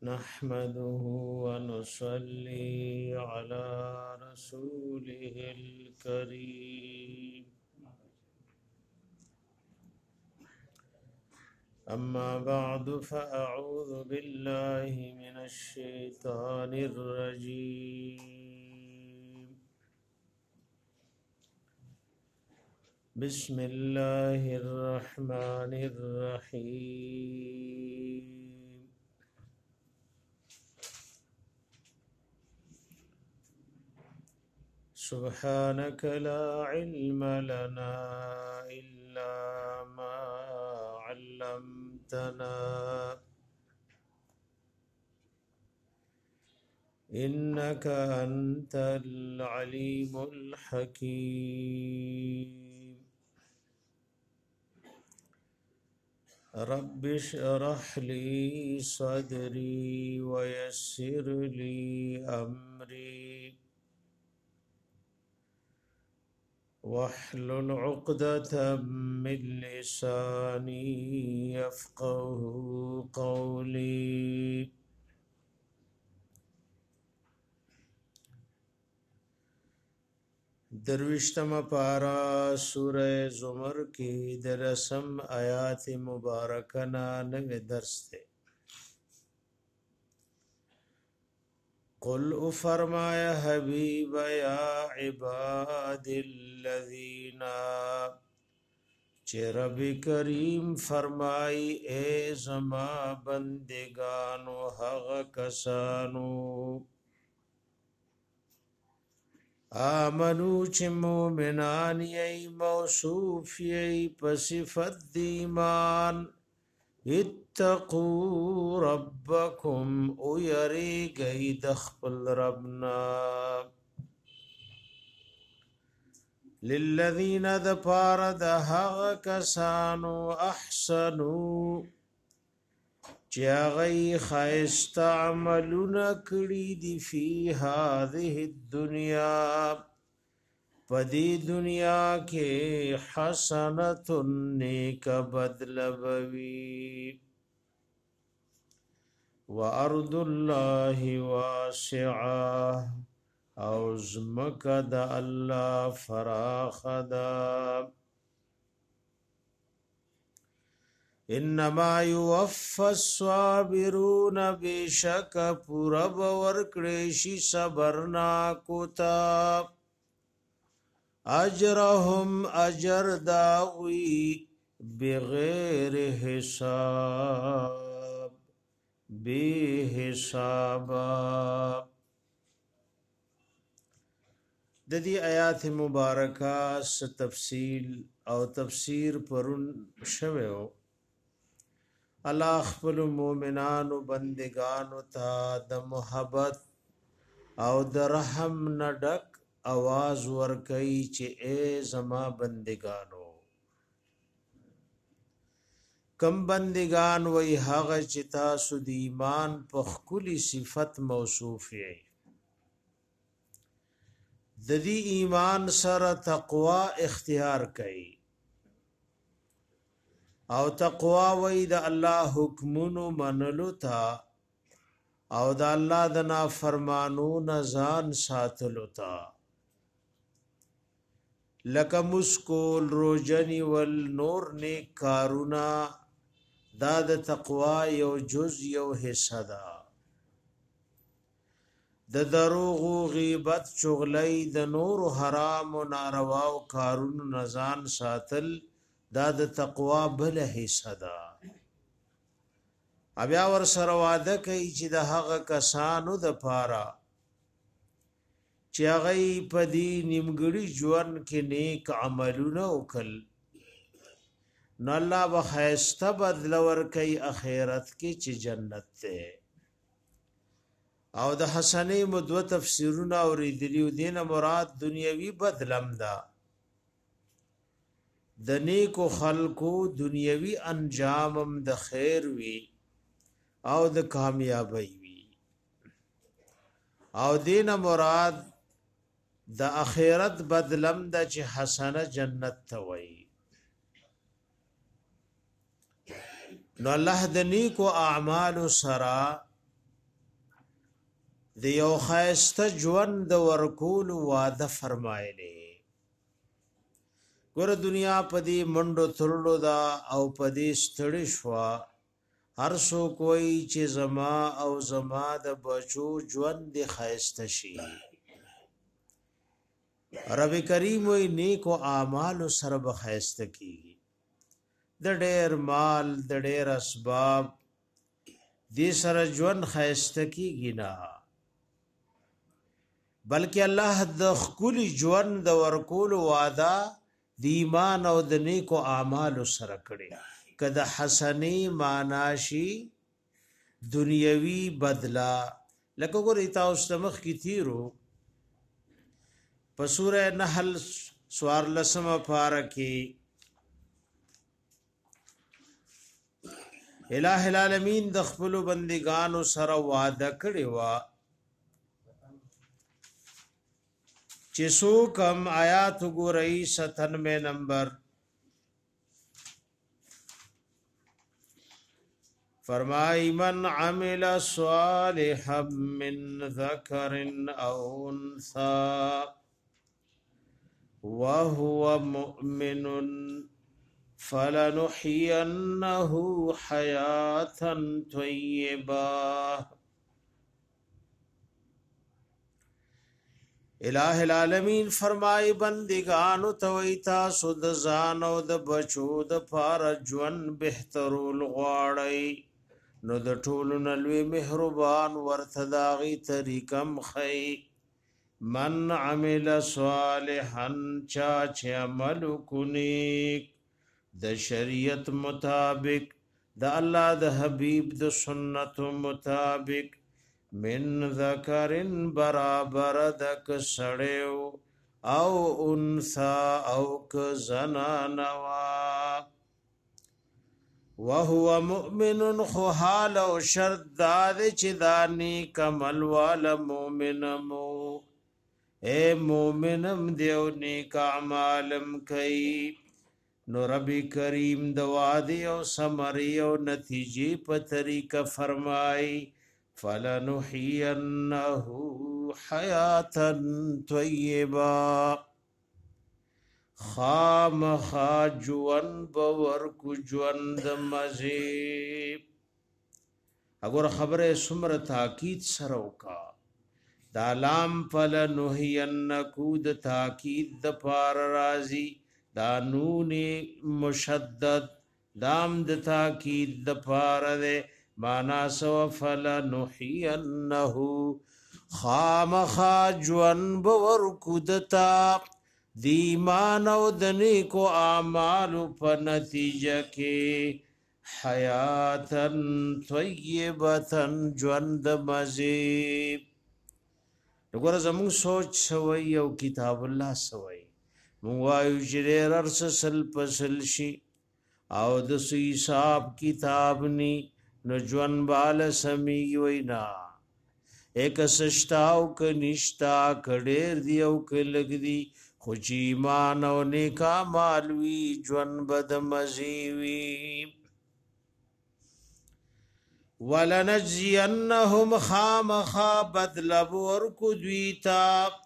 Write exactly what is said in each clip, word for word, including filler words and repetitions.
نحمده ونصلي على رسوله الكريم أما بعد فأعوذ بالله من الشيطان الرجيم بسم الله الرحمن الرحيم سبحانك لا علم لنا إلا ما علمتنا إنك أنت العليم الحكيم رب اشرح لي صدري ويسر لي أمري واحلل عقدة من لساني يفقه قولي دروشتم پارا سورہ زمر کی درسم آیات مبارکنا نوے درس تے قل فرمایا حبیب یا عباد الذین چه رب کریم فرمائی اے زما بندگانو حق کسانو آمنو چه مومنان یی موصوف یی پصفت دیمان اتقوا ربکم او یری گئی دخپل ربنا للذین دپار دهغ کسانو احسنو چاغی خیست عملون کڑی دی فی هذه الدنیا پدی دنیا کے حسنت نیک بدل بوی وارض اللہ واسعہ او زمکد اللہ فراخدا انما یوفى الصابرون بشک پورب ورکڑیشی صبرنا کوتا اجرهم اجر داوی بغیر حساب بی حساب د دې آیات مبارکه س تفصیل او تفسیر پرون شوه الله خپل مؤمنان او بندگانو ته د محبت او د رحم نډک आवाज ور کوي چې اے زما بندگانو کم بندگان وای هغه چې تاسو د ایمان په خولي صفت موصوف یې د دې ایمان سره تقوا اختیار کړئ او تقوا وای د الله حکمونو منلو تا او د الله د نافرمانو نزان ساتلو تا لکه مسکول روجنی والنور نیک کارونا دا د تقوا یو جز یو حصہ دا د دروغ غیبت چغلی د نور حرام و ناروا و کارونو نزان ساتل دا د تقوا بل حصہ دا بیا ور سره وعده کوي چې د هغه کسانو د پاره چې هغه په دې نیمګړي ژوند کې نیک عملونه وکړي نو الله به خیسته بدل ورکړي اخرت کې چې جنت ده او د حسنې مدو تفسیرونه اوریدلی دین مراد دنیوي بدلم ده د نیکو خلقو دنیوي انجامم د خیر وی او د کامیابی وی او دین مراد د اخرت بدلم د چې حسنه جنت ته وی نو الله د نیکو اعمال سرا د یو خایسته ژوند ورکول وعده فرمایلی ګوره دنیا په دې منډو ترړو دا او په دې ستړي شوه هر څوک وایي چې زما او زما د بچو ژوند دې ښایسته شي رب کریم وایي نیکو اعمالو سره به ښایسته کېږي د ډېر مال د ډېر اسباب دې سره ژوند ښایسته کېږي نه بلکې الله د ښکلي ژوند د ورکولو وعده د ایمان او د نیکو اعمالو سره کړي که د حسنې معنا شي دنیوي بدلا لکه ګورئ تاسو ته مخکې تیرو په سوره نحل څوارلسمه پاره کې الٰه العالمین د خپلو بندګانو سره وعده کړې وه چې څوک هم آیات وګورئ ستانوے نمبر فرمائی من عمل صالحا من ذکر او انثى وهو مؤمن فلنحيينه حياة طيبة الٰه العالمین فرمای بندگانو تویتا سود زان او د بچو د پار ژوند بهترول غواړی نو د ټولو نلوی مهربان ورته داغي طریقم خی من عمل صالحا چا چې عمل کنیک د شریعت مطابق د الله د حبیب د سنت مطابق من ذکرن برابر دک سړیو او انثى او ک زنانوا وهو مؤمن خو حال او شرط داد چې دانی کمل وال مؤمنمو اے مؤمنم دیو نیک اعمالم کئی نو رب کریم دوادی او سمری او نتیجی په طریقه فرمائی فلنحيينه حياة طيبة خام خاجوان بورکو جوند مزیب اگر خبر سمر تاکید سروکا دا لام فلنحيينکو د تاکید د پار رازی دا نون مشدد دام د تاکید د پار دے مانا سو فلنحيينه خامخا جوان بورکو دتا دی ایمان او د نیکو اعمالو په نتیجه کې حیاتن طیبتن ژوند مزید وګوره زموږ سوچ سوی او کتاب الله سوی مونږ وایو چې ډېر ارس سل پسل شي او د حساب کتاب نی نو ژوند بال سمی وینا ایک سشتاو ک نشتا کډیر دی او ک لګ دی خو چې ایمان او نیکا مالوی ژوند بد مزیوی ولنجزینهم خامخا بدلب ورکو دویتا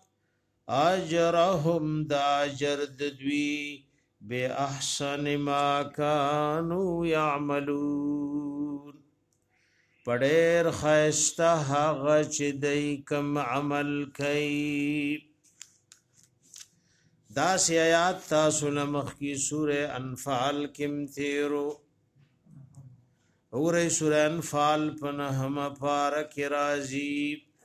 اجرهم دا جرد دوی بے احسن ما کانو یعملون پڑیر خیستا حغا چی دی کم عمل کئی دا سی آیات تاسو نمخ کی سور انفال کم تیرو اور سور انفال پنہم پارک رازی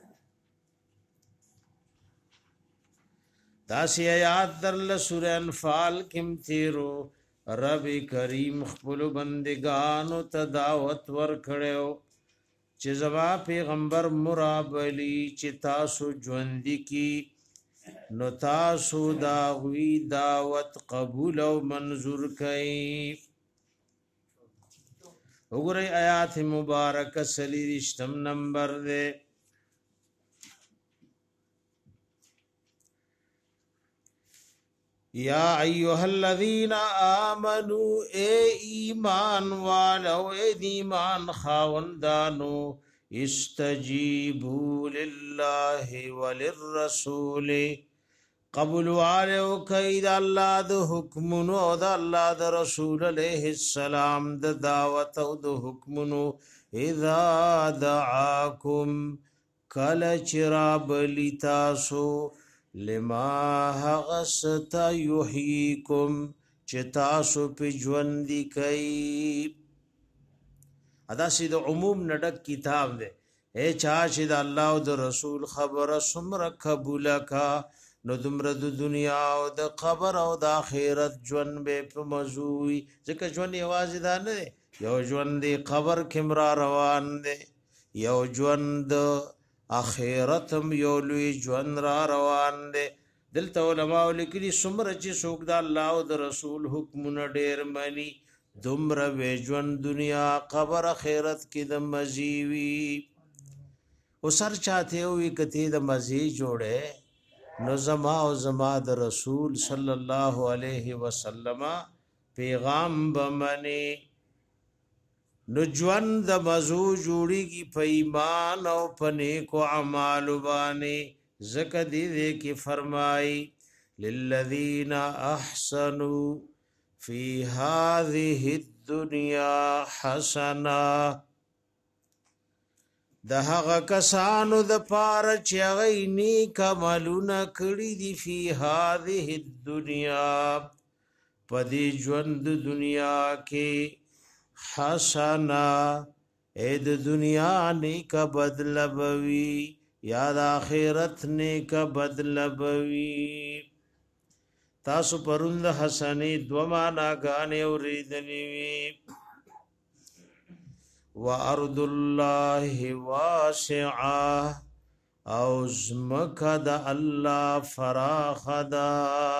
دا سی آیات درل سور انفال کم تیرو رب کریم خپل بندگانو ته دعوت ور کړو چې زما پیغمبر مرابلی چې تاسو ژوند کی نو تاسو دا وی دعوت قبول او منظور کړئ وګورئ آیات مبارکه سلیریشتم نمبر دے یا ایها الذین آمنوا اے ایمان والو اے ایمان خاوندانو استجیبوا لله وللرسول قبول والو کید الله د حکمونو او د الله د رسول علیه السلام د دعوت او د حکمونو اذا دعاکم کل چراب لتاسو لما هغست یحییکم چتاسو پی جوندی کئی ادا سید عموم نڈک کتاب دے اے چاچ دا اللہ و دا رسول خبر سمر قبول کا نو دمر دا دنیا و دا قبر و دا آخرت جون بے پا مزوی ذکر جون یوازی دا ندے یو جون دی قبر کمرا روان دے یو جون دا آخرتم یو لوی جون را روان دے دلتا علماء لکلی سمر چی سوک دا اللہ و دا رسول حکمون دیر منی دمر وی جون دنیا قبر آخرت کی دا مزیوی او سر چاہتے ہوئی کتی دا مزی جوڑے نو زما و زما دا رسول صلی اللہ علیہ وسلم پیغام بمنی نو جون دا مزو جوڑی کی پا ایمان او پنیکو عمالو بانی زکر دی دے کی فرمائی للذین احسنوا فی هذه الدنیا حسنا د هغه کسانو د پاره چې غي نیک عملونه کړی دي فی هذه الدنیا پدې ژوند دنیا کې حسنا اې د دنیا نیک بدل بوي یا د آخرت نیک بدل بوي تاسو پروند حسنی دو معنا غانې اوریدلې وی وارض الله واسعه او زمکه د الله فراخه ده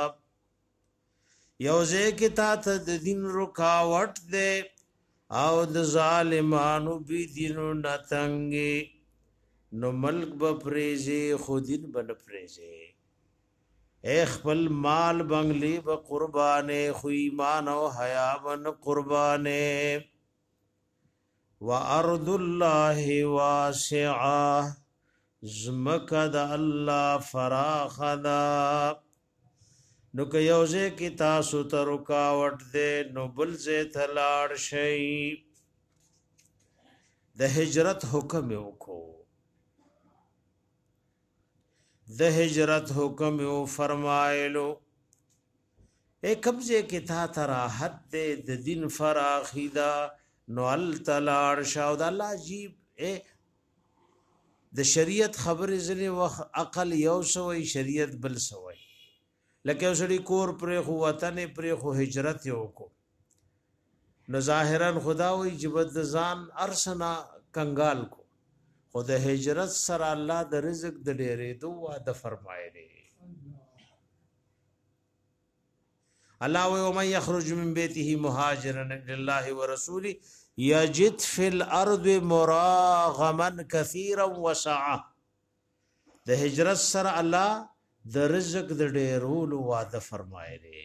یوځه کې تا د دین رکاوټ ده او د ظالمانو بی دینو نتنګي نو ملک بپریزی خودین بن پریزی اے خپل مال بنگلی با قربانے خو ایمان و حیا بن قربانے و ارض اللہ واسعہ زمکد اللہ فراخ دا نو که یوزے کی تاسو ترکاوٹ دے نو بلزے تلاڑ شئی د ہجرت حکم وکو د ہجرت حکم او فرمایلو اے قبضے کی تا تراحت دے د دین فراخیدا نو ال تلاړ شاو د الله عجیب اے د شریعت خبر زنی وخ عقل یو سوی شریعت بل سوی لکه وسړي کور پر خو وطن پر خو هجرت یو کو نو ظاهرا خدا وی جبد ځان ارسنا کنگال کو خود هجرت سره الله د رزق د ډېرې دوه د فرمایلی الله و من يخرج من بيته مهاجرا الى الله ورسوله يجد في الارض مراغما كثيرا وسعه د هجرت سره الله د رزق د ډېرولو وعده فرمایلی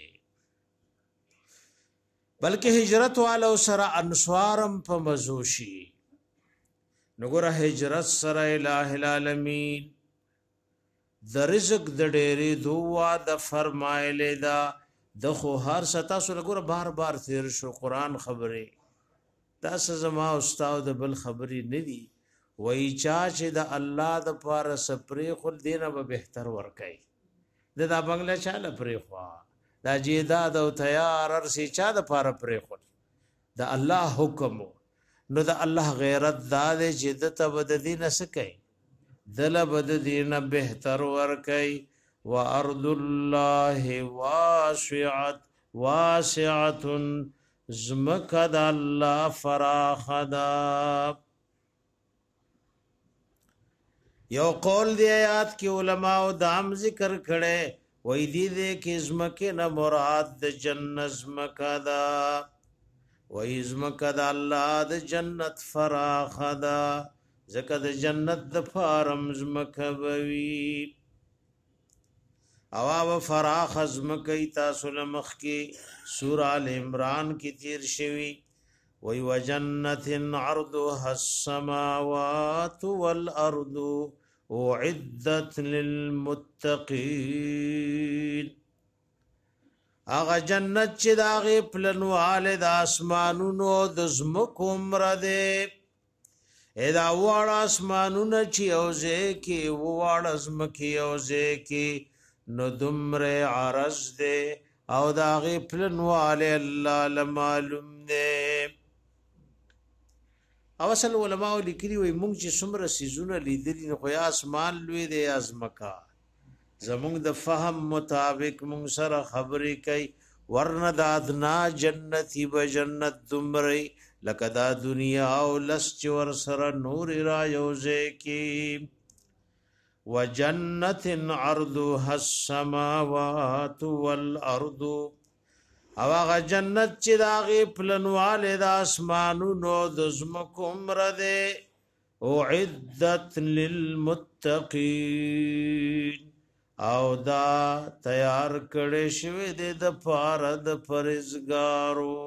بلکې هجرت والو سره انصارم په مزوشي نګوره هجرت سره الہ العالمین د رزق د ډېرې دوه د فرمایلی دا د خو هر ستا سره ګوره بار بار تیر شو قران خبره دا سزما استاد بل خبري ندي وای چا چې د الله د پاره سپری خل دینه به بهتر ورکای د دا بنگله چاله پرې خوا دا جیداد او تیار ارسی چا د پاره پرې خل د الله حکم نو د الله غیرت داد چې د بد دین سکي دل بد دین بهتر ورکای وارض الله واسعه واسعه زمکد الله فراخدا یو قول دی آیات کی علماء دام ذکر کړي وای دی دې کې زمکه نه مراد د جنت زمکدا وای زمکد الله د جنت فراخدا زکه د جنت د فارم زمکوي او او فراخ ازمکی تاسو لمخ کی سورہ ال عمران کی تیر شوی وی وجنت عرضها السماوات والارض اعدت للمتقین اغا جنت چې داغه پلنواله د اسمانونو د زمکو مرده ادا وړ اسمانونه چې اوځه کې وړ زمکه اوځه کې نو دمره عرض ده او داغه پلنواله الله لمعلوم ده او اصل علماء لیکلي وي مونږ چې څومره سيزونه لیدلي نو خو اسمان لوی دی ازمکا زمونږ د فهم مطابق مونږ سره خبرې کوي ورنه د ادنا جنتی به جنت دمري لکه دا دنیا او لس چې ور سره نور را یوځه کی وجنت عرضها السماوات والارض او هغه جنت چې داغه پلنواله د اسمانونو د زمکو مرده اعدت للمتقین او دا تیار کړي شوی د پاره د پرهیزګارو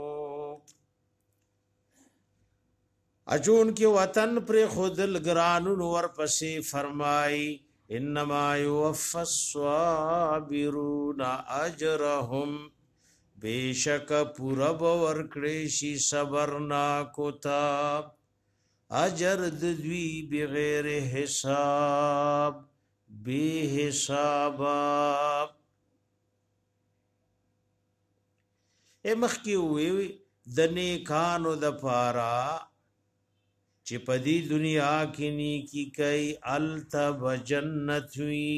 اجون کې وطن پر خودل ګرانو نور پسې فرمای انما يوفى الصابرون اجرهم بیشک پورا باور کړي شي صبر نا کوتا اجر د دوی بغیر حساب بے حساب اے مخکی وی د نیکانو د پارا چې پدی دنیا کې نیکی کوي التب جنت وی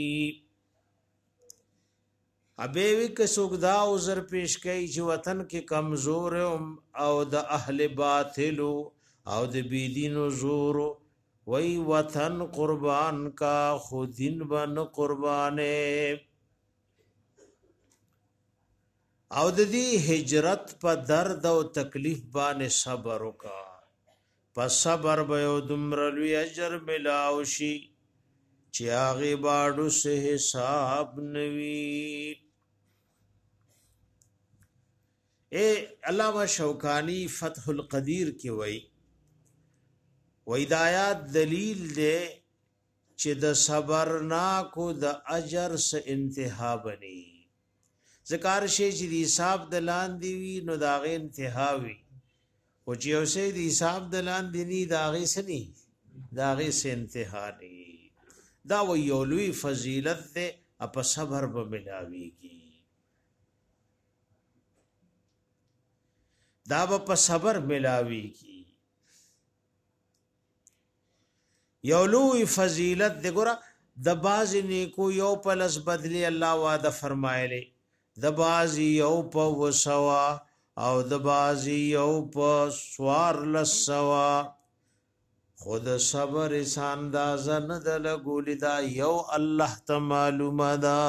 ابه وی که سوګدا عذر پیش کوي چې وطن کې کمزور او د اهل باطل او د بيدینو زور وی وطن قربان کا خودین بن قربانه او د دې هجرت په درد او تکلیف باندې صبر وکا پس صبر به دمر لوی اجر ملاو شي چې هغه باډو سه حساب نوي اے علامہ شوکانی فتح القدیر کې وای و ہدایات دلیل دے چې د صبر نا کو د اجر سے انتها بنی ذکر شی چې د حساب دلان دی وی نو داغه انتها وی او چې اوسه د حساب دلان دی نی داغه سنی داغه سے انتها نی دا و یولوی فضیلت دے اپ صبر به ملاویږي دا په صبر ملاویږي یولوی فضیلت دی ګره د باز نیکو یو پلس بدلی الله وعده فرمایلی د باز یو په وسوا او د باز یو په سوار لسوا خود صبر انسان دا زن دل ګول دا یو الله ته معلومه ده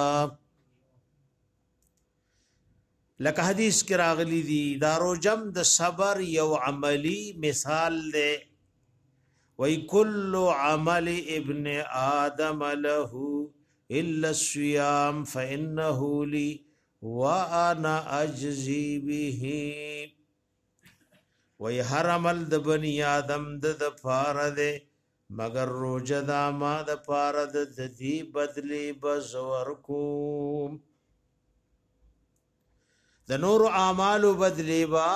لکه حدیث کې راغلی دی دارو جم د صبر یو عملی مثال ده وی کل عمل ابن آدم له الا الصيام فانه لي وانا اجزي به وی هر عمل د بنی آدم د د فارد مگر روزه د ما د فارد د دی بدلی بزور کو د نور اعمال بدلی با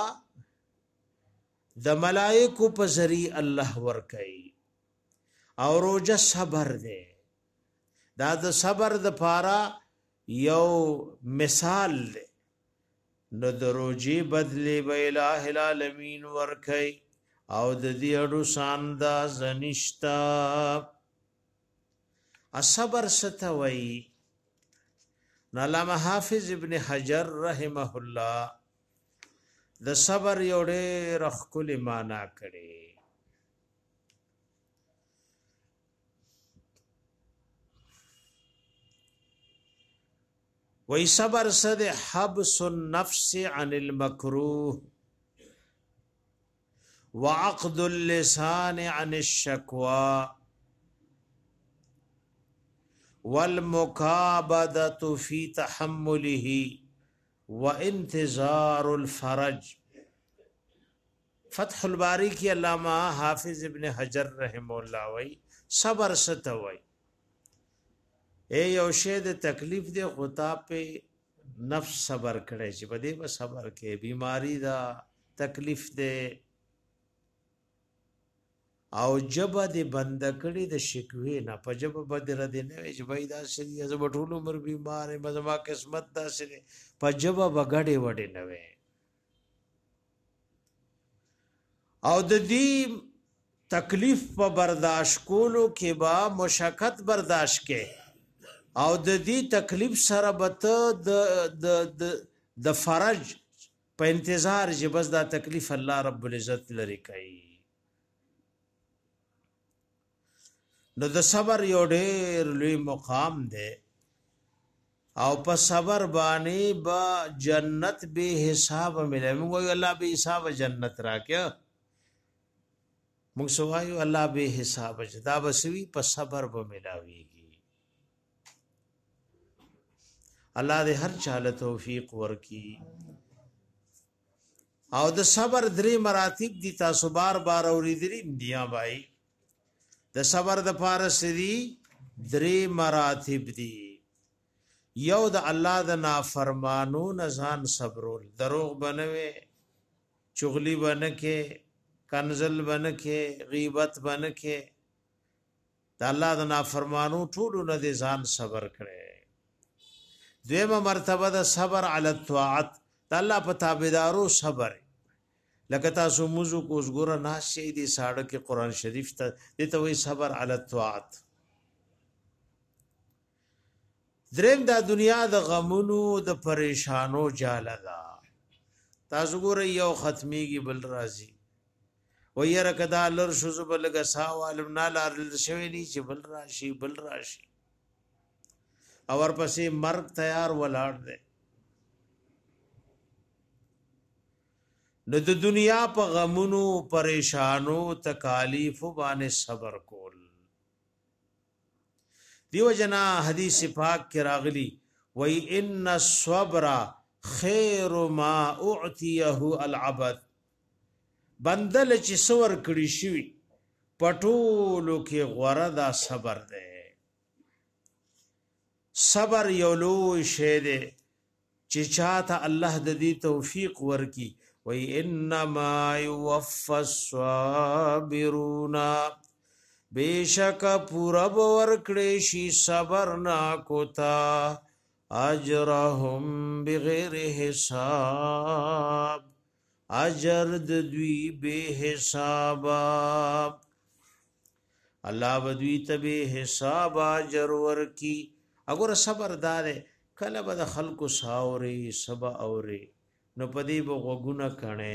د ملائکو په ذری الله ور کوي او روزه صبر ده دا د صبر د پارا یو مثال ده نو د روزي بدلی به الٰه العالمین ور کوي او د دې اډو ساندا زنشتا الصبر ستوي علامہ حافظ ابن حجر رحمه الله د صبر یو ډېر خپل معنا کړي وای صبر صد حبس النفس عن المكروه وعقد اللسان عن الشكوى والمكابدة في تحمله وانتظار الفرج فتح الباری کی علامہ حافظ ابن حجر رحم الله وی صبر ستوي اے یو شی د تکلیف دی غطا په نفس صبر کړي چې بده به صبر کې بیماری دا تکلیف دی او جبه د بند کړي د شکوي نه په جبه بدر دی نه چې بای دا سړي از بټول عمر بیمار مزما قسمت دا سړي په جبه بغړې وړې نه وي او د دې تکلیف په برداشت کولو کې با مشقت برداشت کې او د دې تکلیف سره بته د د د فرج په انتظار چې بس دا تکلیف الله رب العزت لري کوي نو د صبر یو ډېر لوی مقام دی او په صبر باندې با جنت به حساب ملي موږ الله به حساب جنت راکې موږ سوایو الله به حساب جدا بسوي په صبر به ملاويږي الله دې هر چاله توفیق ورکي او د صبر درې مراتب دي تاسو بار بار اوریدلی دیا بھائی د صبر د فارس دي درې مراتب دي یو د الله د نافرمانو نزان صبرول دروغ بنوي چغلی بنکه کنزل بنکه غیبت بنکه د الله د نافرمانو ټول نه دي ځان صبر کړي دیمه مرتبه د صبر علی الطاعت د الله په تابعدارو صبر لکه تاسو موضوع کو وګوره ناشې دي ساړه کې قران شریف ته دته وی صبر علی الطاعت دریم د دنیا د غمونو د پریشانو جاله دا تاسو ګوره یو ختميږي بل راځي و ير کدا لر شو زبلګه ساوالم نالار شوی ني چې بل راشي بل راشي اور پسې مرګ تیار ولاړ دی نو د دنیا په غمونو پریشانو تکالیف باندې صبر کول دیو جنا حدیث پاک کې راغلی وای ان الصبر خیر ما اعطيه العبد بندل چې سور کړي شي پټولو کې غوړه دا صبر دی صبر یو لوی شی دی چې چاته الله د دې توفیق ورکي وای انما يوفى الصابرون بیشک پورا ورکړي شي صبر نا کوتا اجرهم بغیر حساب اجر د دوی به حساب الله بدوی ته به حساب اجر ورکی اگر صبر دار کله به خلق ساوري سبا اوري نو پدی به غوګونه کڼه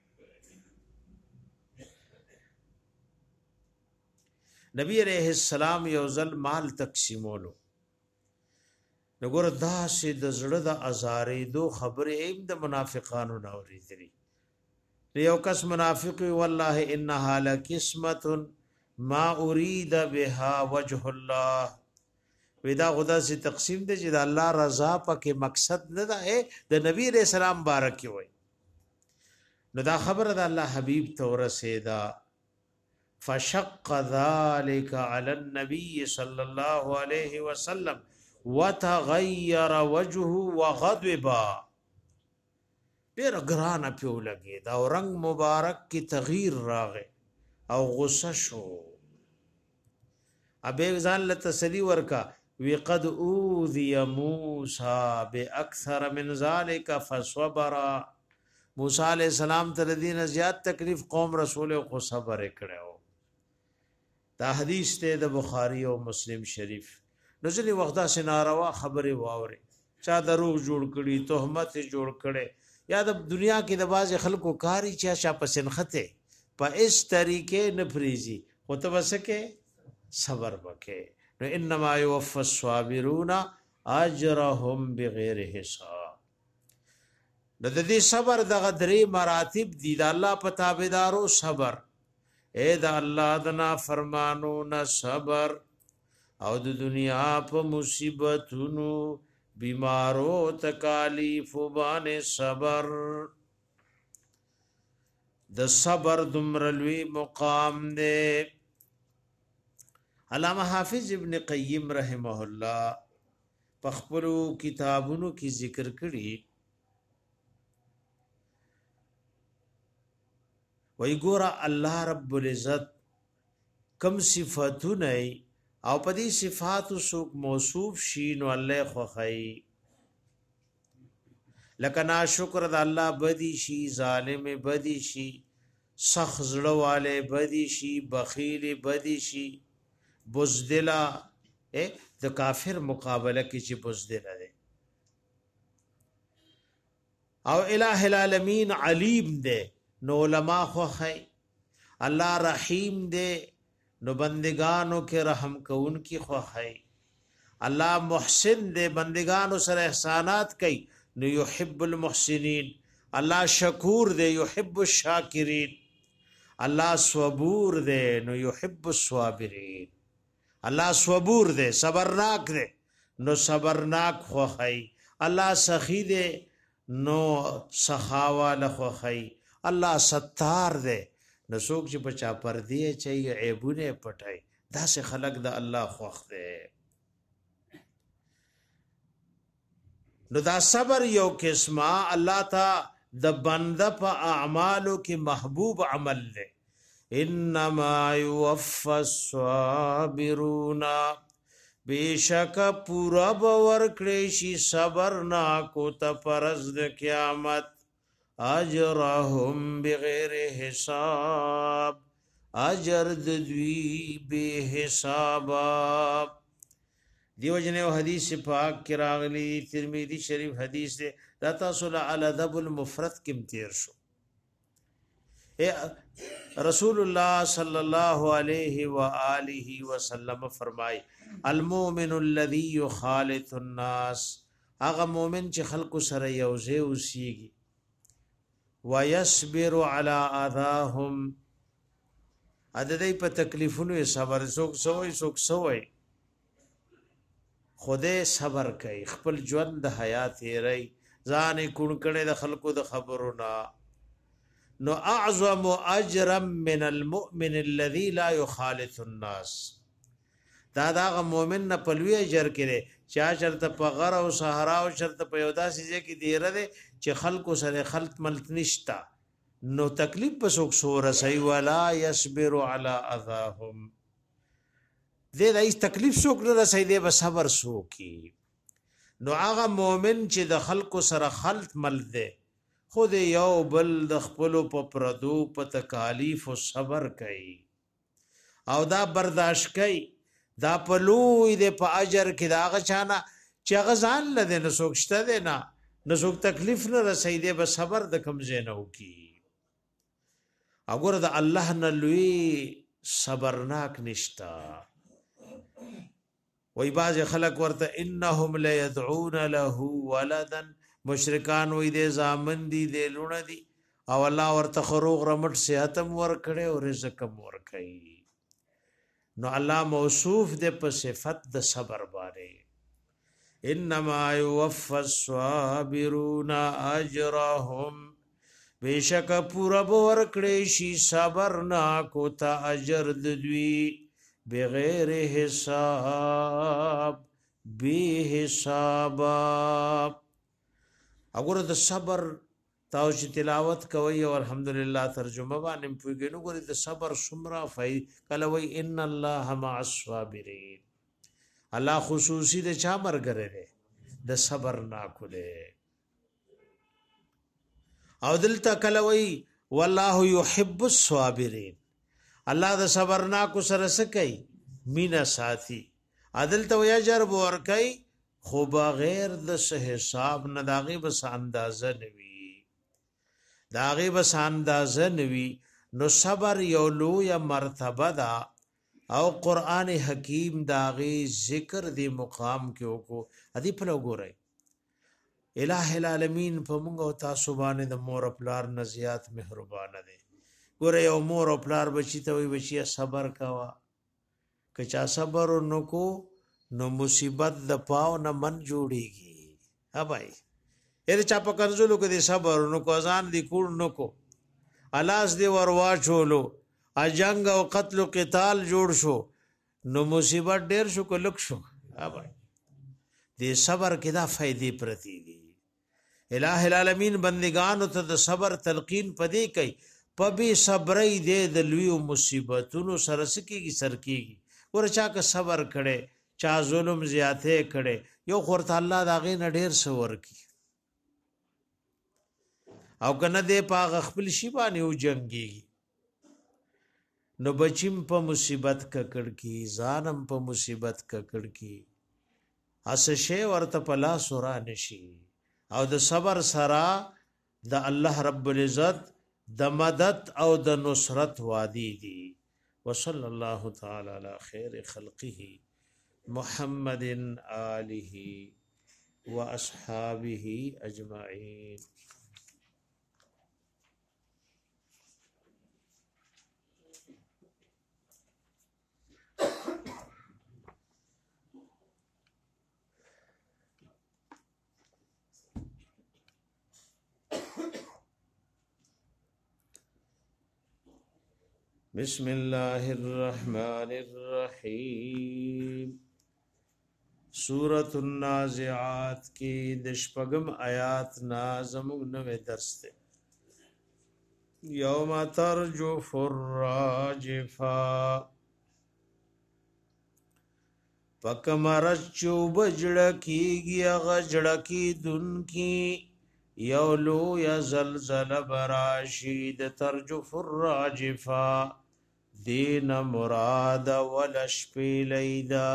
نبی علیہ السلام یو ځل مال تقسیمولو نګور داسې د زړه د ازارې دو خبرې ایم د منافقانو ناوري دي یو کس منافق والله انها لقسمت ما اريد بها وجه الله ودا خدا سے تقسیم دے چې د الله رضا پکې مقصد نه ده د نبی رسول سلام بارک وي نو دا خبر د الله حبیب تور سیدا فشق ذلك على النبي صلى الله عليه وسلم وتغير وجهه وغضب ډیر ګرانه پیو لګي دا رنگ مبارک کی تغییر راغې او غصه شو ابه ځان له تسلی ورکا وی قد اوذي موسى باكثر من ذلك فصبر موسی علیہ السلام تر دین زیات تکلیف قوم رسول کو صبر کړو دا حدیث ته د بخاری او مسلم شریف نزلی وخته سناروا خبره واوري چا دروغ جوړ کړي تهمت جوړ کړي یا د دنیا کې د باز خلکو کاری چا شا پسنخته په اس طریقې نفریزي خو ته وسکه صبر وکې نو انما يوفى الصابرون اجرهم بغیر حساب د دې صبر د غدري مراتب دي د الله په تابعدارو صبر اے د الله د نافرمانو نه صبر او د دنیا په مصیبتونو بیمارو تکالیف باندې صبر د صبر دمرلوی مقام دے. علامہ حافظ ابن قیم رحمه الله پخپلو کتابونو کی ذکر کړي وی ګورا الله رب العزت کم صفاتونه او پدی صفاتو سوک موصوف شي نو الله خوخی لکه ناشکر د الله بدی شي ظالم بدی شي سخت زړه والے بدی شي بخیل بدی شي بزدلا د کافر مقابله کې چې بزدلا ده او الہ العالمین علیم ده نو علماء خوخی الله رحیم ده نو بندگانو کې رحم کون کی خوخی الله محسن ده بندگانو سره احسانات کوي نو يحب المحسنین الله شکور ده يحب الشاکرین الله صبور ده نو يحب الصابرین الله صبور ده صبرناک ده نو صبرناک خوخی الله سخی ده نو سخاوا لخوخی الله ستار ده نو څوک چې بچا پر دی چې عیبونه پټای دا سه خلق د الله خوخ ده. نو دا صبر یو قسمه الله تا د بنده په اعمالو کې محبوب عمل ده. انما يوفى الصابرون بیشک پورا باور کړی شي صبر نا کو ته پرز د قیامت اجرهم بغیر حساب اجر د دوی به حساب. دیو جنو حدیث پاک کی راغلی ترمذی شریف حدیث ده دا تاسو له الادب المفرد کې تیر شو. رسول الله صلی الله علیه و آله وسلم فرمای المؤمن الذي يخالط الناس هغه مؤمن چې خلق سره یوځای اوسېږي ويصبر على اذاهم عددی په تکلیفونو صبر څوک سوې څوک سوې خوده صبر کوي خپل ژوند د حیات یې ځان کون کړي د خلقو د خبرونه نو اعظم اجرا من المؤمن الذي لا يخالط الناس دا دا مؤمن نه پلوی اجر کړي چا شرط په غره او صحرا او شرط په یودا سيزه کې دیره ده چې خلکو سره خلط ملت نشتا نو تکلیف په څوک سور سي ولا يصبر على اذاهم دې دای تکلیف څوک نه رسي دې به صبر سوکي نو هغه مؤمن چې د خلکو سره خلط مل ده خود یو بل د خپل په پردو په تکالیف او صبر کوي او دا برداشت کوي دا پلوې د په اجر کې دا غچانا چې غزان لده نو سوکشته ده نه نو سوک تکلیف نه رسي دې به صبر د کم زینو کی وګوره د الله نه لوی صبرناک نشتا. وای باز خلق ورته انهم لا يدعون له ولدا مشرکان وې دې زامن دي دې لونه دي او الله ورته خروغ رمټ صحتم ور کړي او رزق ور کوي نو الله موصوف دې په صفت د صبر باندې انما يوفى الصابرون اجرهم بیشک پورا ور کړي شي صبر نا کو ته اجر دوی بغیر حساب به حساب. اگر د صبر تاسو تلاوت کوي او الحمدلله ترجمه باندې پوښتنه کوي د صبر سمرا فای کله وای ان الله مع الصابرین الله خصوصي د چا مرګره د صبر نا کوله او دلته کله وای والله يحب الصابرین الله د صبر نا کو سره سکی مینا ساتي عدل تو اجر ور کوي خو بغیر د حساب نه داغي بس اندازه نوي داغي بس اندازه نوي نو صبر یو لوی مرتبه دا او قران حکیم داغي ذکر دی مقام کې وکړو ادي په وګورئ الہ العالمین په موږ او تاسو باندې د مور خپلار نزيات مهربان دي ګوره یو مور خپلار بچی ته وي بچي صبر کوا کچا صبر نکو نو مصیبت د پاو نه من جوړيږي ها بھائی اره چا په کنزلو کې صبر نکو ځان دی کول نکو الاس دی ورواچولو اجنګ او قتل او قتال جوړ شو نو مصیبت ډیر شو کو لک شو ابا دې صبر کې دا فائدې پرتی دي الہ العالمین بندگان ته د صبر تلقین پدې کوي پبي صبرې دې د لوی مصیبتونو سره سکیږي سر کیږي ورچا که صبر کړي چا ظلم زیاته کړي یو خورته الله دا غي نډیر سور کی او کنه دې پاغ خپل شی باندې او جنگي نو بچیم په مصیبت ککړ کی ځانم په مصیبت ککړ کی اس شی ورته پلا سورا نشي او د صبر سرا د الله رب العزت د مدد او د نصرت وادي دي وصلى الله تعالى على خير خلقه محمد آله واصحابه اجمعين بسم الله الرحمن الرحیم سورۃ النازعات کی د شپږم آیات نازم نوې درس ته یوم ترجف الراجفه پکمر چوب جړکیږي غجړکی دن کی یولو یا زلزل براشید ترجف الراجفه دین مراد ولشپی لیدا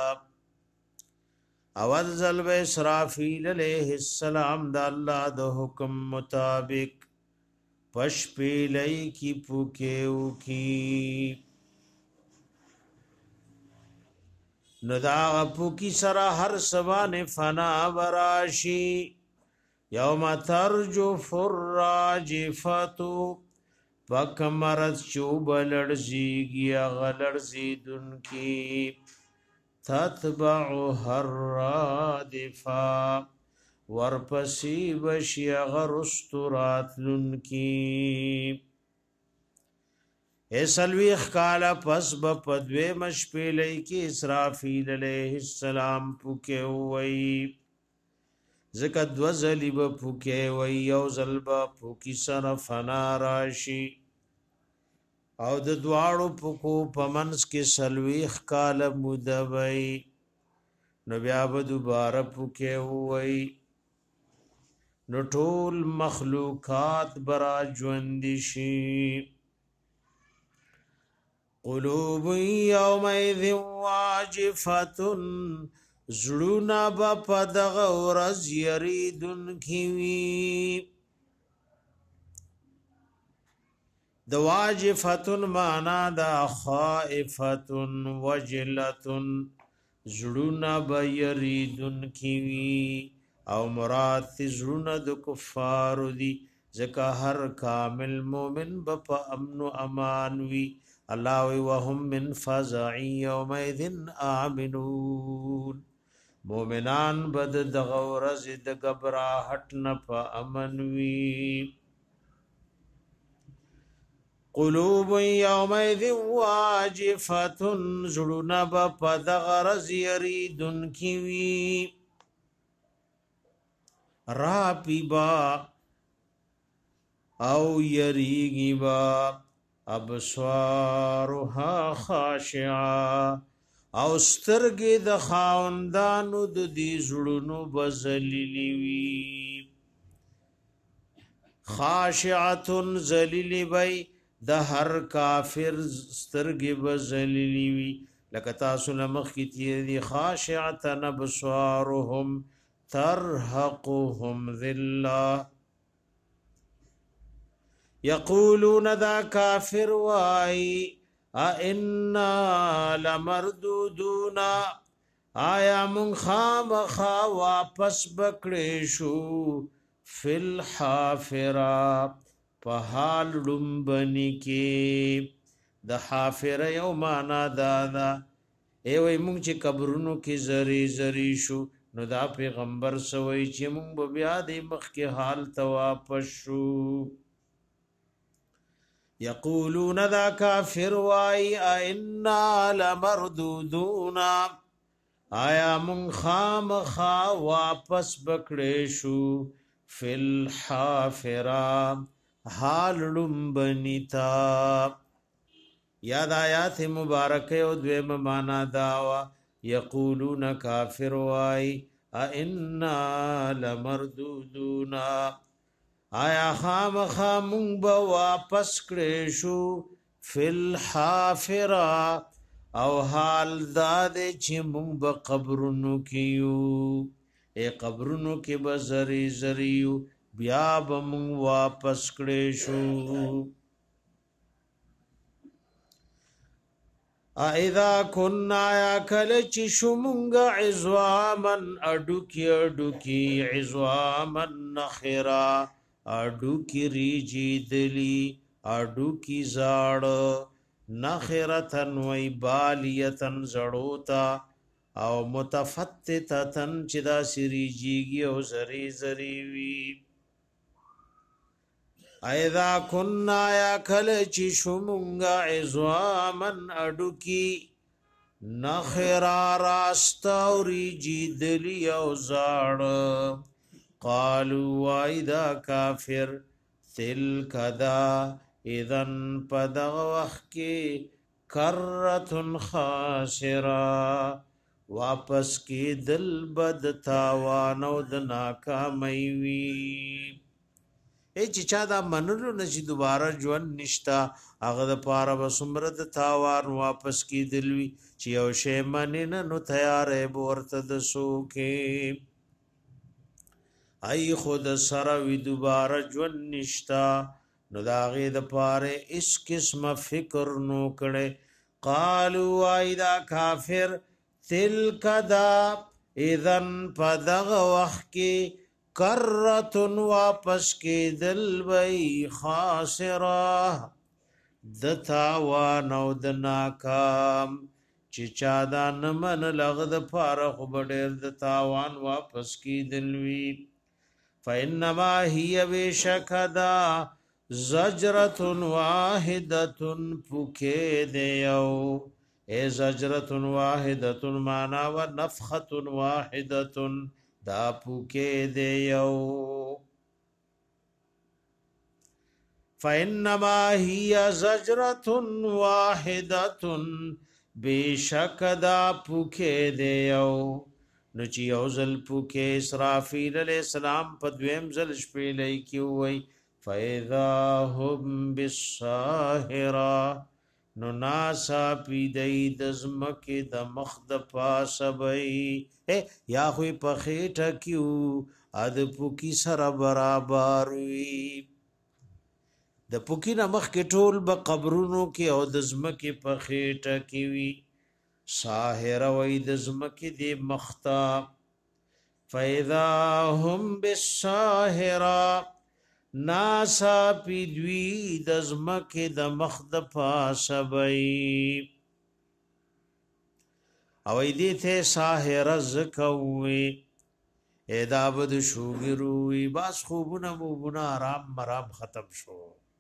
اول ذلب اسرافیل علیہ السلام دا اللہ دا حکم مطابق پشپی لی کی پوکیو کی نداغ پوکی سرا ہر سبان فنا براشی یوم ترجف الراجفتو پکمرت چوب لړزیږي غلړزیدن کی تتبعها الرادفه ورپسی بشی غرسترات لن کی ایسلویخ کالا پس بپدوے مشپیلی کی اسرافیل علیہ السلام پوکے ہوئی زکت وزلی با پوکے وی یو زلبا پوکی سر فنا راشی او د دوارو پوکو پمنس کے سلویخ کال مدوی نو بیا با دوبارہ پوکے ہوئی نو ټول مخلوقات برا جوندشی قلوب یومئذ واجفتن زړونا با پدغ ورځ یریدن کیوی د واجفتن معنا د خائفتن وجلتن زړونا با یریدن کیوی او مراد زړونا د کفار دی ځکه هر کامل مومن بپ امن و امان وی الله وهم من فزع يومئذ آمنون مومنان بد د غورز د غبراهټ نه په امن وی قلوب يومئذ واجفه زړونه په د غرز یریدن کی وی را پیبا او یریگی با ابصارها خاشعا او سترګې د خاوندانو د دې زړونو بذلیلی وی خاشعتن ذلیلی وی د هر کافر سترګې بذلیلی وی لکه تاسو لمخ کی دي خاشعتن ابصارهم ترهقهم ذلہ یقولون دا کافر وائی ائنا لمردودونا آیا من خام خا واپس بکڑیشو فی الحافرہ پہال رنبنی کی دا حافر یو مانا دادا ایوی مونگ چی قبرونو کی زری زری شو نو دا پیغمبر سوئی چی مونگ بیا دی مخ کی حال تا واپس شو یقولون دا کافر وای ائنا لمردودون آیا من خام خا واپس بکړې شو فل حافرا حال لمبنیتا. یاد آیات مبارکه او دویم معنا داوا یقولون کافر وای ائنا لمردودون آیا خام خامون با واپس کړې شو فل حافرا او حال داد چې مونږ به قبرونو کیو اے قبرونو کې به زری زریو بیا به مونږ واپس کړې شو. اذا كنا یا کل چې شومږ عظامن اډوکی اډوکی عظامن نخرا اډوکی ریجی دلی اډوکی زاړ نخرتن وی بالیتن زړوتا او متفتتتن چې دا سریجیږي او زری زری وی. اذا كنا یا کل چې شومږ عظامن اډوکی نخرا راستا او ریجی دلی او زاړ قالوا وایدا کافر تلک دا اذن پدغ وقت کی کرتن خاسرا واپس کی دل بد تاوانو د ناکامی وی. ای چې چا دا منلو نشي دوباره ژوند نشتا هغه د پاره وسمره د تاوان واپس کی دلوي چې یو شی منن نو تیارې ورته د سوکې ای خود سره وی دوباره ژوند نشتا نو داغه د پاره اس قسم فکر نو کړي. قالوا ایدا کافر تلک دا اذن پدغ وخت کی کرتن واپس کی دل بی خاسرا د تاوان او د ناکام چې چا دا نمن لغد پاره خو ډیر د تاوان واپس کی دلوی. فانما هي بشکدا زجرة واحدة پوکې دیو ای زجرة واحدة معنا و نفخة واحدة دا پوکې دیو. فانما هي زجرة واحدة بشکدا پوکې دیو. نو چې یو ځل پوکې اسرافیل علیہ السلام په دویم ځل شپېلې کې وای فاذا هم بالساهرا نو ناسا پیدای د زمکه د مخ د پاسبای یا خو په خېټه کیو اد پوکی سره برابر وی. د پوکی نه مخ کې ټول به قبرونو کې او د زمکه په خېټه کې وی. ساهر وای د زمکه د مختا فاذا هم بالساهرا ناسا پیدوی د زمکه د مخ د پاسبای او دې ته ساحر زکوي ادا بد شوګروي باس خوبونه موبونه آرام مرام ختم شو.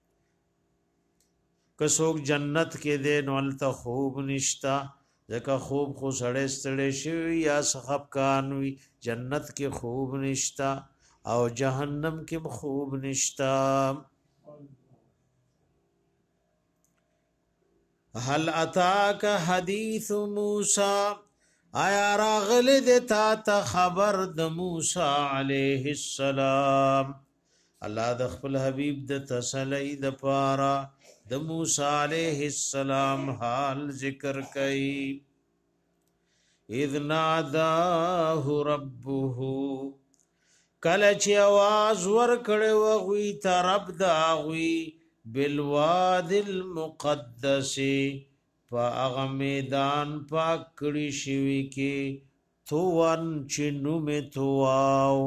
کڅوک جنت کې دې نول ته خوب نشتا ځکه خوب خو سړې ستړې شي یا سخب کانوي جنت کې خوب نشتا او جهنم کې خوب نشتا. هل اتاک حدیث موسی آیا راغل د تا ته خبر د موسی علیه السلام. الله د خپل حبیب د تسلی د پارا د موسی علیه السلام حال ذکر کئ. اذ ناداه ربه کله چې आवाज ور کړي وغوي ترب دا غوي بالواد المقدس فاغ میدان پاک کړي شوی کې توان چنو می تواو.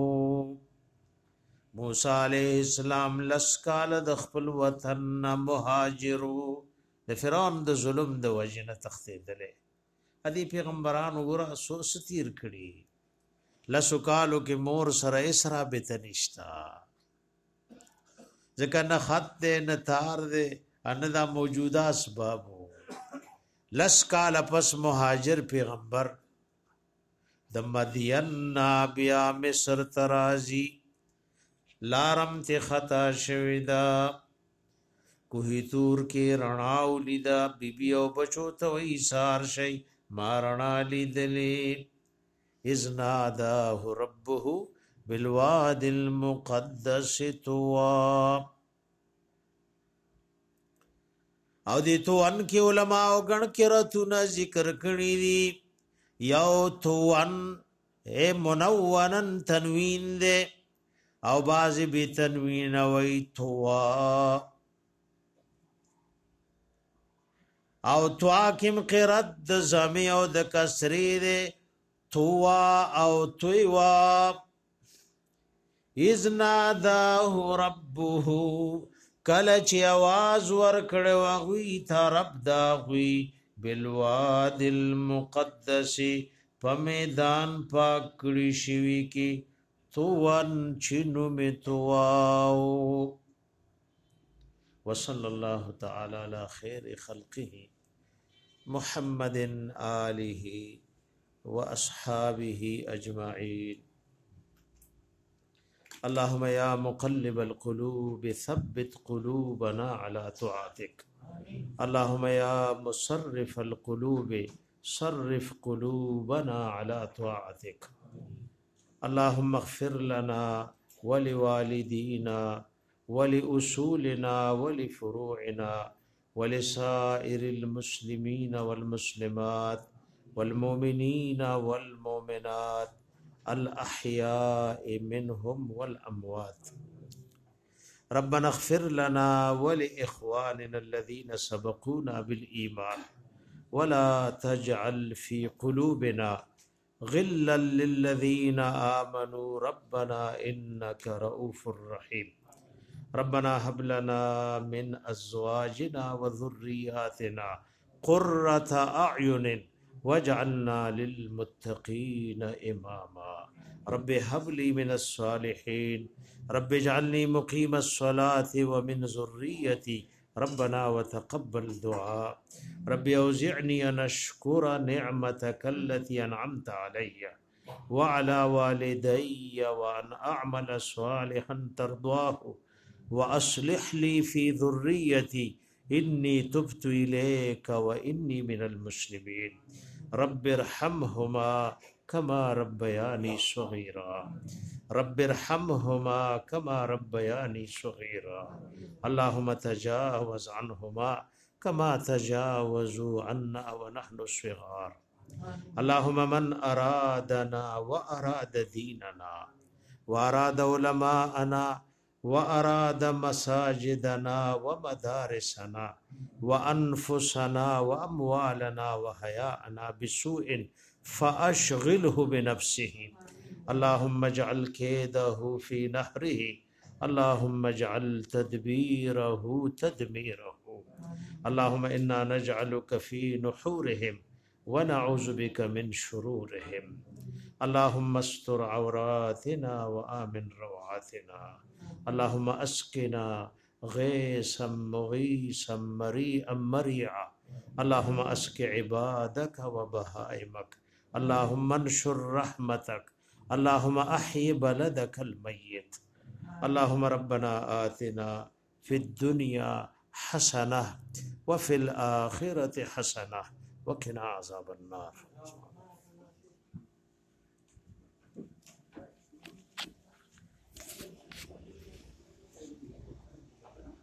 موسی علیہ السلام لسکال د خپل وطن مهاجرو د فرعون د ظلم د وجنه تختیدلې ادي پیغمبران وګړه سو ستیر کړي لسو کالو کې مور سره اسرا به تنشتا ځکه نه خط دې نه تار دې ان دا موجوده اسباب لس کال پس مهاجر پیغمبر د مدین بیا مصر ترازی لارم تی خطا شویدا کوهی تور کې رڼاو لیدا بیبی او بچو ته وی سار شي ما رڼا لیدلې اذناداه ربه بالواد المقدس طوا. او دې تو ان کې علما او غن کې راتونه ذکر کړی دي یو تو ان اے منونن تنوین دے او بازی بی تنوین وی توا او توا کم قرد د زمی او د کسری دے توا او تویوا اذناداه ربه کلچ آواز ورکڑ وغوی تا رب داغوی بالواد المقدس پمیدان پاک کړي شوی کی توان چینو می تواو. وصلی الله تعالی علی خیر خلقه محمد آله واصحابه اجمعین. اللهم یا مقلب القلوب ثبت قلوبنا على طاعتك. اللهم یا مصرف القلوب صرف قلوبنا على طاعتك. اللهم اغفر لنا ولوالدينا ولأصولنا ولفروعنا ولسائر المسلمين والمسلمات والمؤمنين والمؤمنات الأحياء منهم والأموات. ربنا اغفر لنا ولإخواننا الذين سبقونا بالإيمان ولا تجعل في قلوبنا غلا للذين آمنوا ربنا إنك رؤوف رحيم. ربنا هب لنا من أزواجنا وذرياتنا قرة أعين واجعلنا للمتقين إماما. رب هب لي من الصالحين رب اجعلني مقيم الصلاة ومن ذريتي ربنا وتقبل دعاء. رب اوزعني ان اشكر نعمتك التي انعمت علي وعلى والدي وان اعمل صالحا ترضاه واصلح لي في ذريتي اني تبت اليك واني من المسلمين. رب ارحمهما كما ربياني صغيرا. رب ارحمهما كما ربياني صغيرا. اللهم تجاوز عنهما كما تجاوزوا عنا ونحن صغار. اللهم من أرادنا وأراد ديننا وأراد علماءنا وأراد مساجدنا ومدارسنا وأنفسنا وأموالنا وحياءنا بسوء فأشغله بنفسه. اللهم اجعل كيده في نحره. اللهم اجعل تدبيره تدميره. اللهم إنا نجعلك في نحورهم ونعوذ بك من شرورهم. اللهم استر عوراتنا وآمن روعاتنا. اللهم أسقنا غيثا مغيثا مريئا مريعا. اللهم أسق عبادك وبهائمك. اللهم انشر رحمتك. اللهم أحي بلدك الميت. اللهم ربنا آتنا في الدنيا حسنة وفي الآخرة حسنة وقنا عذاب النار.